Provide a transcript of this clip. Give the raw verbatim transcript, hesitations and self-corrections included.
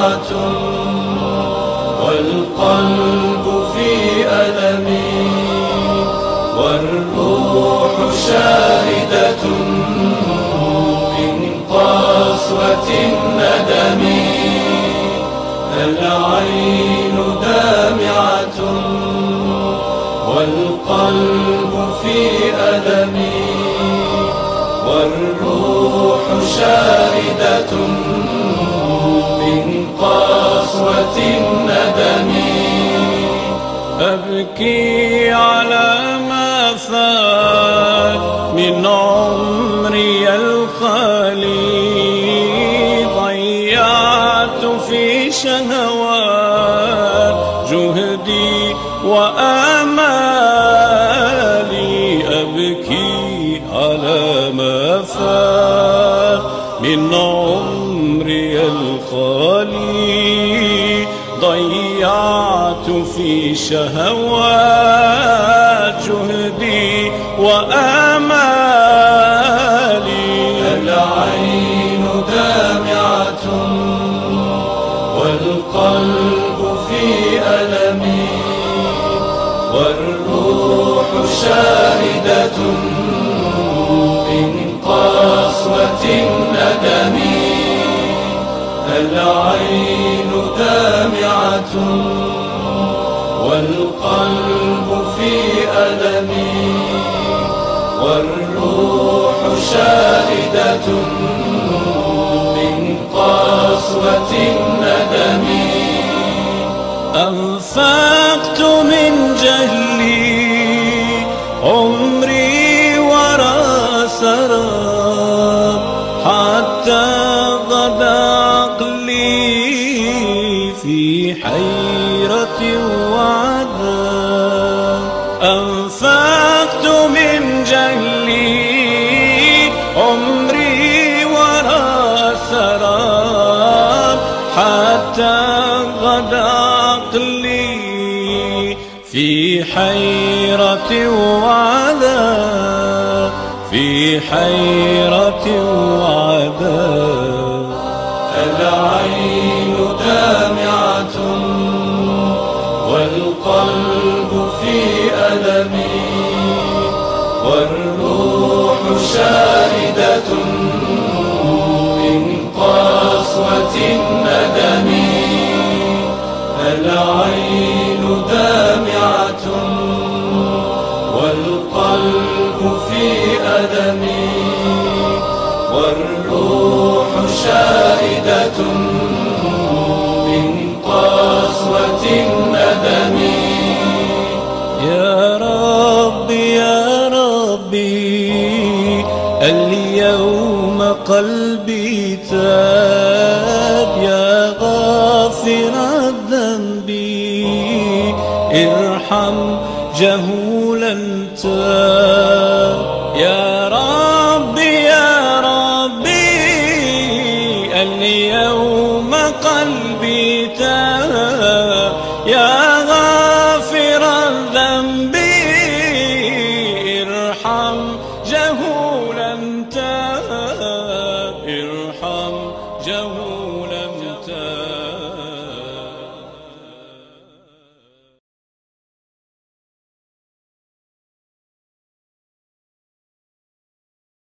دامعة والقلب في ألم والروح شاردة من قسوة الندم. العين دامعة والقلب في ألم والروح شاردة من قسوة الندم. أبكي على ما فات من عمري الخالي، ضيعت في شهوات جهدي وآمالي. أبكي على ما فات من عمري الخالي، ضيعت في شهوات جهدي وآمالي. العين دامعة والقلب في ألم والروح شاردة من قسوة الندم. العين دامعة والقلب في ألم والروح شاردة من قسوة الندم. أنفقت من جهلي عمري وراء سراب، حتى غدا عقلي في حيرة وعذاب. أنفقت من جهلي عمري وراء سراب، حتى غدا عقلي في حيرة وعذاب، في حيرة وعذاب. العين دامعة والقلب في ألم والروح شاردة من قسوة الندم. العين دامعة والقلب في ألم والروح شاردة من قسوة الندم. يا ربي يا ربي اليوم قلبي تاب، يا غافر الذنب ارحم جهولا تاب. يا ربي يا ربي اليوم قلبي تاب، يا